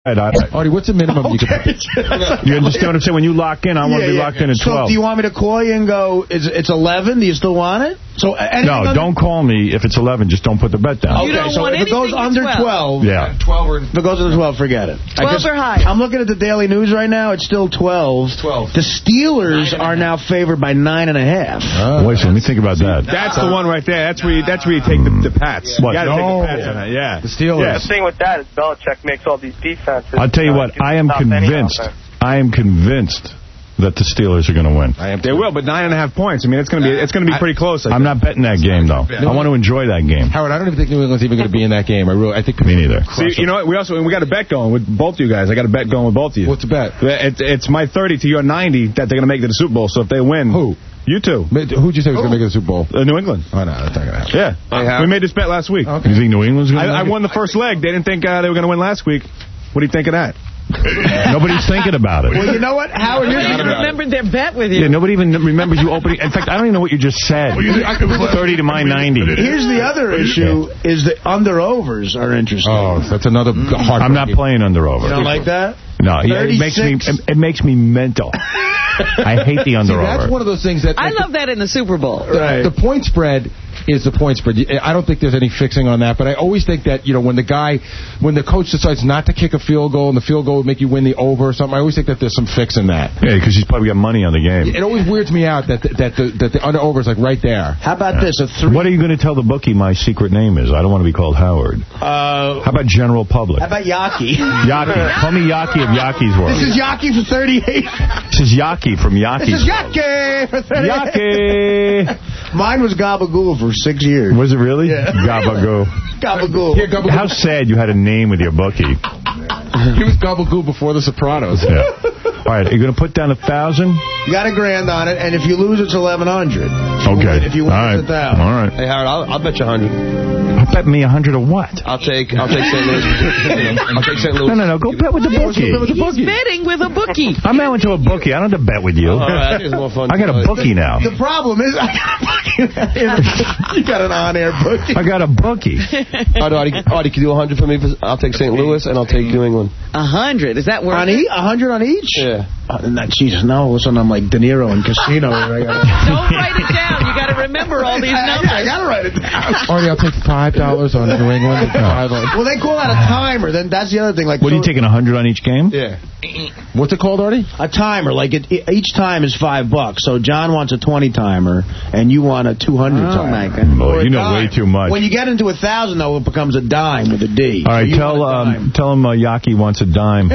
Artie, what's the minimum you can put? You understand what I'm saying? When you lock in, I want to be locked in at 12. So do you want me to call you and go, it's 11? Do you still want it? So no, don't call me if it's 11. Just don't put the bet down. Okay, so if it goes under 12, yeah. 12 or if it goes under 12, forget it. 12 or higher. I'm looking at the Daily News right now. It's still 12. 12. The Steelers are now favored by 9.5. Wait, so let me think about that. That's the one right there. That's where you take the Pats. What? You gotta take the Pats on that. Yeah. The Steelers. Yeah. The thing with that is Belichick makes all these defenses. I'll tell you what. I am convinced that the Steelers are going to win. They will, but 9.5 points. I mean, it's going to be pretty close. I'm not betting that game, though. I want to enjoy that game. Howard, I don't even think New England's even going to be in that game. I think me neither. See, you know what? We got a bet going with both of you guys. I got a bet going with both of you. What's the bet? It's my 30 to your 90 that they're going to make it to the Super Bowl. So if they win, who? You two. Who'd you say was going to make it to the Super Bowl? New England. Oh, no, that's not going to happen. Yeah. We made this bet last week. Okay. You think New England's going to win? I won the first leg. They didn't think they were going to win last week. What do you think of that? Nobody's thinking about it. Well, you know what? Howard, nobody even remembered their bet with you. Yeah, nobody even remembers you opening. In fact, I don't even know what you just said. 30 to my 90. Here's the other issue, is the under-overs are interesting. Oh, that's another hard. I'm not playing under-over. You don't like that? No, it makes me mental. I hate the under-over. That's one of those things that... I love that in the Super Bowl. Right. The point spread is the point spread. I don't think there's any fixing on that, but I always think that, when the coach decides not to kick a field goal and the field goal would make you win the over or something, I always think that there's some fix in that. Yeah, because he's probably got money on the game. It always weirds me out that the under-over is like right there. How about this? What are you going to tell the bookie my secret name is? I don't want to be called Howard. How about General Public? How about Yaki? Yaki. Call me Yaki of Yaki's World. This is Yaki for 38. This is Yaki from Yaki's This is Yaki for 38. Yaki. Mine was Gabagool for 6 years. Was it really? Yeah. Gabagool. Gabagool. How sad you had a name with your bookie. He was Gabagool before The Sopranos. Yeah. All right, are you going to put down 1,000? You got $1,000 on it, and if you lose, it's 1,100. Okay. If you win, it's 1,000. All right. Hey, Howard, I'll bet you 100. I'll bet me 100 of what? I'll take St. Louis. I'll take St. Louis. No. Go bet with the bookie. He's betting with a bookie. I'm not into a bookie. I don't have to bet with you. All right, I think it's more fun. I got a bookie now. The problem is, I got a bookie. You got an on-air bookie. I got a bookie. Artie, can you do 100 for me? I'll take St. Louis, and I'll take New England. 100? Is that worth it? 100 on each? Yeah. Jesus, now all of a sudden I'm like De Niro in Casino. Don't write it down. You got to remember all these numbers. I got to write it down. Artie, I'll take $5 on New England. Well, they call that a timer. Then that's the other thing. Like, what are you taking, 100 on each game? Yeah. What's it called, Artie? A timer. Like each time is $5. So John wants a 20 timer, and you want a 200 timer. Oh my God! Well, you know way too much. When you get into 1,000, though, it becomes a dime with a D. All right, tell him Yaki wants a dime.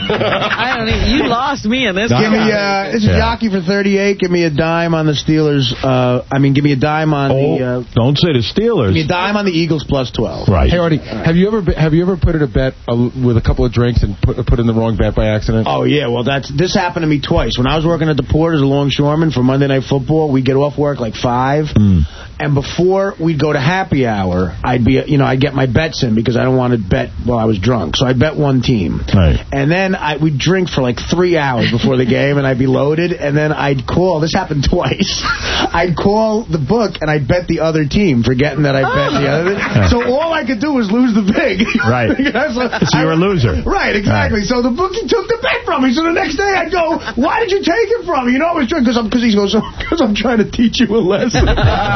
I don't even. You lost me in this. Give me this is Yaki for 38. Give me a dime on the Steelers. Give me a dime on the. Don't say the Steelers. Give me a dime on the Eagles plus 12. Right. Hey, Artie, have you ever put in a bet with a couple of drinks and put in the wrong bet by accident? Oh yeah, well this happened to me twice. When I was working at the Port as a longshoreman for Monday Night Football, we'd get off work like 5, and before we'd go to happy hour, I'd get my bets in because I don't want to bet while I was drunk. So I'd bet one team, right, and then we'd drink for like 3 hours before the game, and I'd be loaded, and then I'd call. This happened twice. I'd call the book and I'd bet the other team, forgetting that I bet the other. So all I could do was lose the big. Right. So you're a loser. Right, exactly. Right. So the bookie took the bet from me. So the next day I'd go, "Why did you take it from me?" I was drinking because I'm trying to teach you a lesson.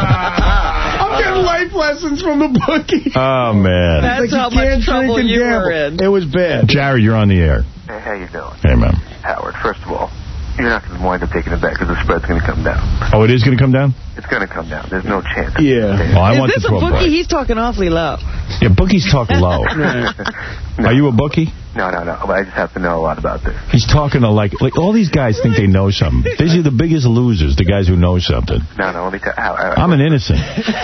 I'm getting life lessons from the bookie. Oh man, that's how much trouble you were in. It was bad. Jared, you're on the air. Hey, how you doing? Hey, man. Howard, first of all, you're not going to wind up taking it back because the spread's going to come down. Oh, it is going to come down? It's going to come down. The's no chance. Yeah. Well, I want is this the a 12 bookie? bucks. He's talking awfully low. Yeah, bookies talk low. No. Are you a bookie? No. I just have to know a lot about this. He's talking to like all these guys think they know something. These are the biggest losers, the guys who know something. No, let me tell you. I'm an innocent.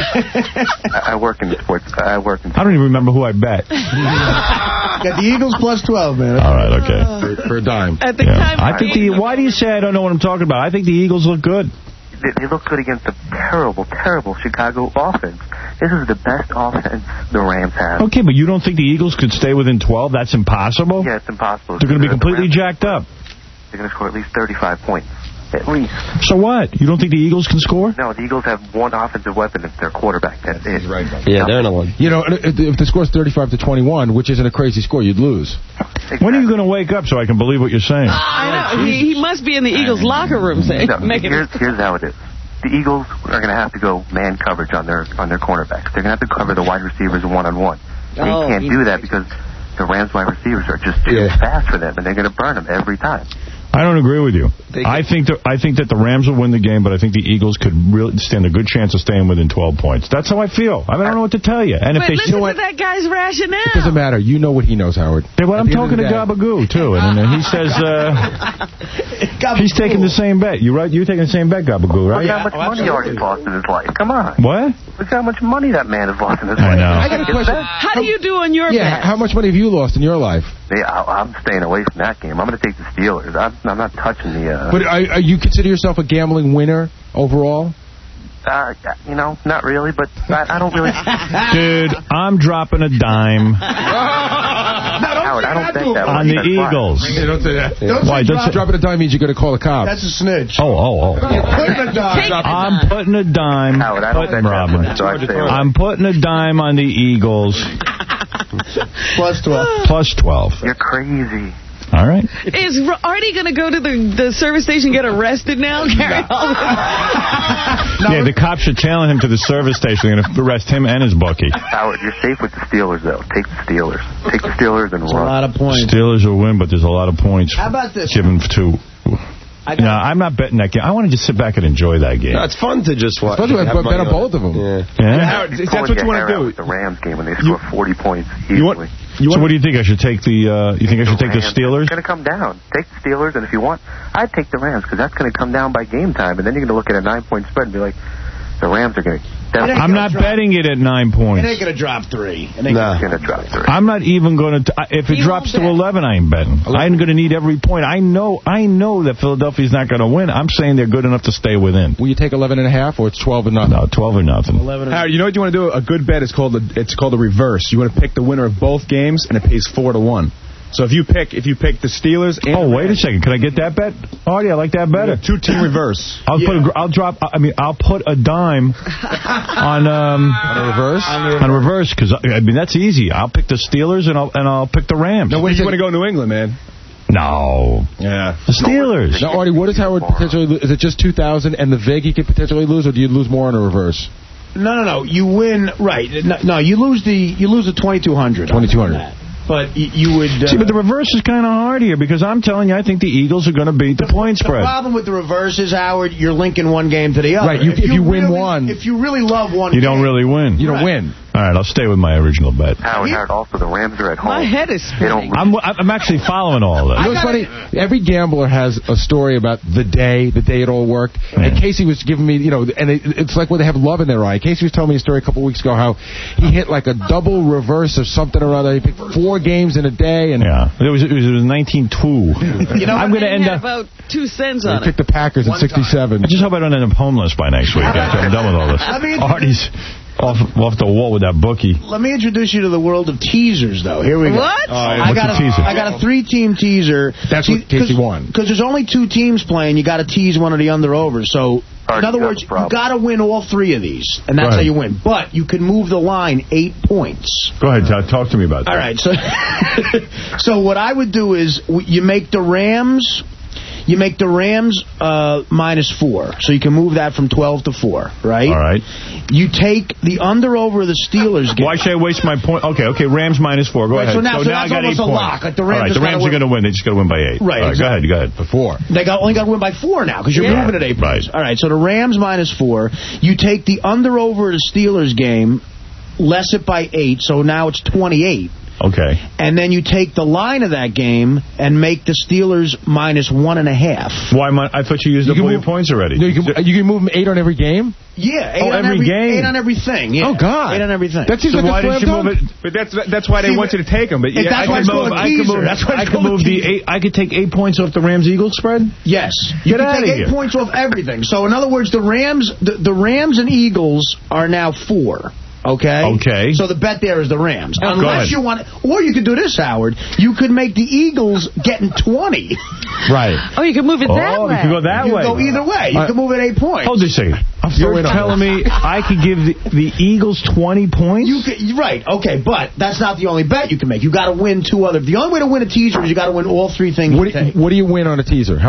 I work in sports. I don't even remember who I bet. Got the Eagles plus 12, man. All right, okay. For a dime. At the time, I think why do you say I don't know what I'm talking about? I think the Eagles look good. They look good against a terrible, terrible Chicago offense. This is the best offense the Rams have. Okay, but you don't think the Eagles could stay within 12? That's impossible? Yeah, it's impossible. They're going to be completely jacked up. They're going to score at least 35 points. At least. So what? You don't think the Eagles can score? No, the Eagles have one offensive weapon. It's their quarterback. That's it. Right. Yeah, they're in a one. You know, if the score's 35-21, which isn't a crazy score, you'd lose. Exactly. When are you going to wake up so I can believe what you're saying? I know. He must be in the Eagles' locker room saying, No, here's how it is. The Eagles are going to have to go man coverage on their cornerbacks. They're going to have to cover the wide receivers one-on-one. They can't do that because the Rams wide receivers are just too fast for them, and they're going to burn them every time. I don't agree with you. I think that the Rams will win the game, but I think the Eagles could really stand a good chance of staying within 12 points. That's how I feel. I don't know what to tell you. And but listen to that guy's rationale. It doesn't matter. You know what he knows, Howard. Yeah, well, I'm talking to Gabagoo, too, and he says he's taking the same bet. You're taking the same bet, Gabagoo, right? Look how much money Artie's lost in his life. Come on. What? Look how much money that man has lost in his I life. know. I got a question. How do you do on your bet? How much money have you lost in your life? I'm staying away from that game. I'm going to take the Steelers. I'm not touching the... But you consider yourself a gambling winner overall? Not really, but I don't really... Dude, I'm dropping a dime Howard, I don't think that on the Eagles. Hey, don't say that. Why? Dropping a dime means you're going to call the cops. That's a snitch. Oh. I'm putting a dime. Howard, I don't think that. So I'm putting a dime on the Eagles. Plus 12. Plus 12. You're crazy. All right. Is Artie going to go to the service station and get arrested now? Yeah, the cops are tailing him to the service station. They're going to arrest him and his bookie. Howard, you're safe with the Steelers, though. Take the Steelers. Take the Steelers and run. A lot of points. Steelers will win, but there's a lot of points. How about this? Given to... No, I'm not betting that game. I want to just sit back and enjoy that game. No, it's fun to just watch. I bet on both of them. Yeah. Howard, that's what you want to do. With the Rams game when they score 40 points easily. So what do you think? I should take the Steelers? It's going to come down. Take the Steelers, and if you want, I'd take the Rams because that's going to come down by game time, and then you're going to look at a 9-point spread and be like, the Rams are going to... I'm not betting it at 9 points. It ain't going to drop 3. It's going to drop 3. I'm not even going to... If it drops to 11, I ain't betting. I ain't going to need every point. I know that Philadelphia's not going to win. I'm saying they're good enough to stay within. Will you take 11.5 or it's 12 or nothing? No, 12 or nothing. Howard, you know what you want to do? A good bet is called the reverse. You want to pick the winner of both games, and it pays 4-1. So if you pick the Steelers and wait a second, can I get that bet? Oh yeah, I like that better. 2-team reverse. I'll put a dime on a reverse. On a reverse because that's easy. I'll pick the Steelers and I'll pick the Rams. No, when you want to go New England, man? No. Yeah. The Steelers. Now, Artie, what does Howard potentially lose? Is it just 2,000 and the vig he could potentially lose, or do you lose more on a reverse? No. You win, right. No, you lose the 2,200. 2,200. But you would... See, but the reverse is kind of hard here because I'm telling you, I think the Eagles are going to beat the point spread. The problem with the reverse is, Howard, you're linking one game to the other. Right, if you win one... If you really love one you don't really win. You don't win. All right, I'll stay with my original bet. Howard, also, the Rams are at home. My head is spinning. I'm actually following all of this. You know what's funny? Every gambler has a story about the day it all worked. Yeah. And Casey was giving me, and it's like when they have love in their eye. Casey was telling me a story a couple weeks ago how he hit like a double reverse of something or other. He picked 4 games in a day. And yeah, it was 19-2. I'm going to end up about 2 cents on it. He picked the Packers in 67. I just hope I don't end up homeless by next week after I'm done with all this. Artie's off the wall with that bookie. Let me introduce you to the world of teasers, though. Here we go. What? I got a 3-team teaser. That's what Casey won. Because there's only 2 teams playing, you got to tease one of the under-overs. So, in other words, you got to win all 3 of these, and that's how you win. But you can move the line 8 points. Go ahead, talk to me about that. All right, so what I would do is you make the Rams... -4, so you can move that from 12 to 4, right? All right. You take the under-over of the Steelers game. Why should I waste my point? Okay, Rams -4. Go ahead. So now I got 8 points. A lock. Like the Rams the Rams are going to win. They just got to win by 8. Right. Exactly. Go ahead. By 4. They only got to win by 4 now because you're moving at 8 points. Right. All right, so the Rams -4. You take the under-over of the Steelers game, less it by 8, so now it's 28. Okay. And then you take the line of that game and make the Steelers -1.5. Why? I thought you used up all your points already. You can move them 8 on every game? Yeah. 8 on every game? 8 on everything. Yeah. Oh, God. 8 on everything. That seems like why a didn't you move it? But that's why they want you to take them. But that's why it's called a teaser. I could move the 8. I could take 8 points off the Rams-Eagles spread? Yes. You can take 8 points off everything. So, in other words, the Rams and Eagles are now 4. Okay? Okay. So the bet there is the Rams. Go Unless ahead. you want... Or you could do this, Howard. You could make the Eagles getting 20. Right. Oh, you can move it that way. You can go that You way. can go either way. You can move it 8 points. Hold this a second. You're telling me I could give the Eagles 20 points? Right, okay, but that's not the only bet you can make. You got to win 2 other... The only way to win a teaser is you got to win all 3 things you take. What do you win on a teaser?